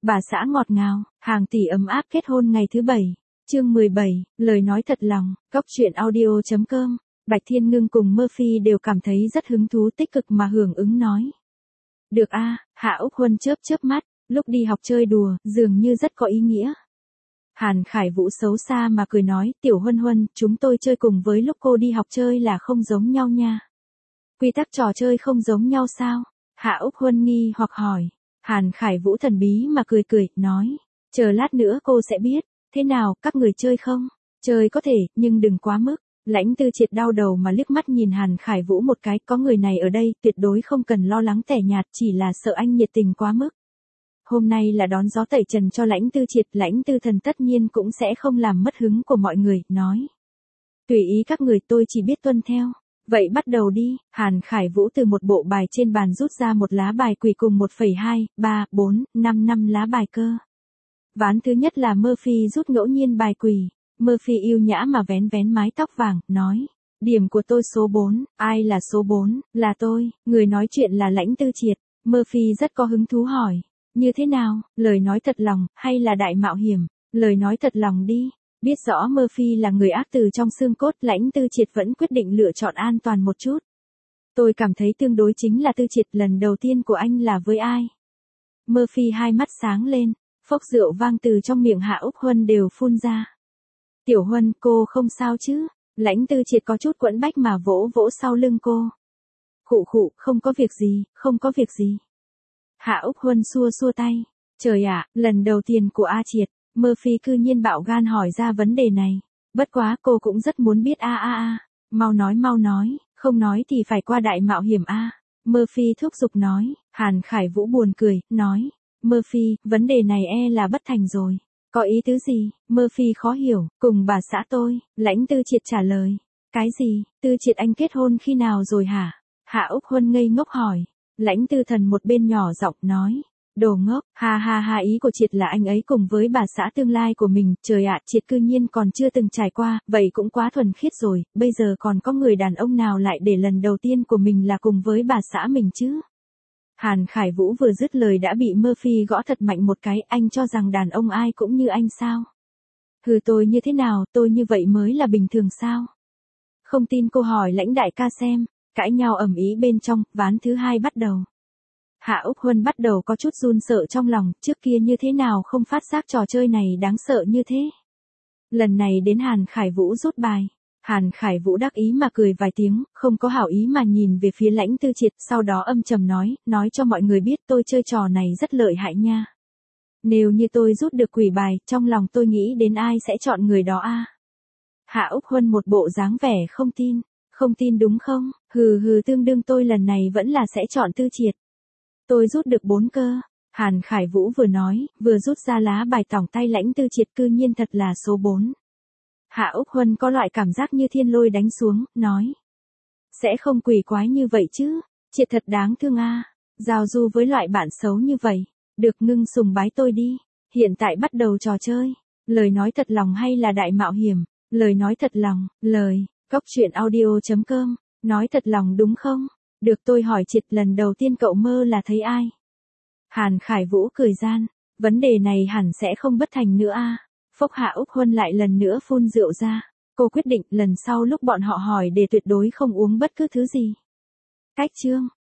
Bà xã ngọt ngào, hàng tỷ ấm áp kết hôn ngày thứ 7. Chương 17, lời nói thật lòng, Cóc truyện audio.com. Bạch Thiên Ngưng cùng Murphy đều cảm thấy rất hứng thú, tích cực mà hưởng ứng nói. Được a, Hạ Úc Huân chớp chớp mắt, lúc đi học chơi đùa, dường như rất có ý nghĩa. Hàn Khải Vũ xấu xa mà cười nói, Tiểu Huân Huân, chúng tôi chơi cùng với lúc cô đi học chơi là không giống nhau nha. Quy tắc trò chơi không giống nhau sao? Hạ Úc Huân nghi hoặc hỏi. Hàn Khải Vũ thần bí mà cười cười, nói, chờ lát nữa cô sẽ biết. Thế nào, các người chơi không? Chơi có thể, nhưng đừng quá mức. Lãnh Tư Triệt đau đầu mà liếc mắt nhìn Hàn Khải Vũ một cái, có người này ở đây, tuyệt đối không cần lo lắng tẻ nhạt, chỉ là sợ anh nhiệt tình quá mức. Hôm nay là đón gió tẩy trần cho Lãnh Tư Triệt, Lãnh Tư Thần tất nhiên cũng sẽ không làm mất hứng của mọi người, nói. Tùy ý các người, tôi chỉ biết tuân theo. Vậy bắt đầu đi, Hàn Khải Vũ từ một bộ bài trên bàn rút ra một lá bài quỷ cùng 1,2, 3, 4, 5 lá bài cơ. Ván thứ nhất là Murphy rút ngẫu nhiên bài quỷ. Murphy yêu nhã mà vén vén mái tóc vàng, nói. Điểm của tôi số 4, ai là số 4, là tôi, người nói chuyện là Lãnh Tư Triệt. Murphy rất có hứng thú hỏi. Như thế nào, lời nói thật lòng, hay là đại mạo hiểm? Lời nói thật lòng đi. Biết rõ Murphy là người ác từ trong xương cốt, Lãnh Tư Triệt vẫn quyết định lựa chọn an toàn một chút. Tôi cảm thấy tương đối chính là Tư Triệt, lần đầu tiên của anh là với ai? Murphy hai mắt sáng lên, phốc rượu vang từ trong miệng Hạ Úc Huân đều phun ra. Tiểu Huân, cô không sao chứ? Lãnh Tư Triệt có chút quẫn bách mà vỗ vỗ sau lưng cô. Khụ khụ, không có việc gì, không có việc gì. Hạ Úc Huân xua xua tay. Trời ạ, lần đầu tiên của A Triệt. Murphy cư nhiên bạo gan hỏi ra vấn đề này. Bất quá cô cũng rất muốn biết mau nói, không nói thì phải qua đại mạo hiểm a. Murphy thúc giục nói. Hàn Khải Vũ buồn cười, nói. Murphy, vấn đề này là bất thành rồi. Có ý tứ gì? Murphy khó hiểu, cùng bà xã tôi, Lãnh Tư Triệt trả lời. Cái gì? Tư Triệt anh kết hôn khi nào rồi hả? Hạ Úc Huân ngây ngốc hỏi. Lãnh Tư Thần một bên nhỏ giọng nói. Đồ ngốc, ha, ý của Triệt là anh ấy cùng với bà xã tương lai của mình, trời ạ, Triệt cư nhiên còn chưa từng trải qua, vậy cũng quá thuần khiết rồi, bây giờ còn có người đàn ông nào lại để lần đầu tiên của mình là cùng với bà xã mình chứ? Hàn Khải Vũ vừa dứt lời đã bị Murphy gõ thật mạnh một cái, anh cho rằng đàn ông ai cũng như anh sao? Hừ, tôi như thế nào, tôi như vậy mới là bình thường sao? Không tin cô hỏi Lãnh đại ca xem, cãi nhau ầm ĩ bên trong, ván thứ 2 bắt đầu. Hạ Úc Huân bắt đầu có chút run sợ trong lòng, trước kia như thế nào không phát giác trò chơi này đáng sợ như thế. Lần này đến Hàn Khải Vũ rút bài. Hàn Khải Vũ đắc ý mà cười vài tiếng, không có hảo ý mà nhìn về phía Lãnh Tư Triệt, sau đó âm trầm nói cho mọi người biết tôi chơi trò này rất lợi hại nha. Nếu như tôi rút được quỷ bài, trong lòng tôi nghĩ đến ai sẽ chọn người đó a. Hạ Úc Huân một bộ dáng vẻ không tin đúng không? Hừ, tương đương tôi lần này vẫn là sẽ chọn Tư Triệt. Tôi rút được 4 cơ. Hàn Khải Vũ vừa nói, vừa rút ra lá bài tỏng tay Lãnh Tư Triệt, cư nhiên thật là số 4. Hạ Úc Huân có loại cảm giác như thiên lôi đánh xuống, nói. Sẽ không quỷ quái như vậy chứ, Triệt thật đáng thương a. Giao du với loại bạn xấu như vậy. Được, ngưng sùng bái tôi đi. Hiện tại bắt đầu trò chơi. Lời nói thật lòng hay là đại mạo hiểm? Lời nói thật lòng, Cóc truyện audio.com. Nói thật lòng đúng không? Được, tôi hỏi Triệt, lần đầu tiên cậu mơ là thấy ai? Hàn Khải Vũ cười gian. Vấn đề này hẳn sẽ không bất thành nữa a. Phốc, Hạ Úc Huân lại lần nữa phun rượu ra. Cô quyết định lần sau lúc bọn họ hỏi để tuyệt đối không uống bất cứ thứ gì. Cách chương.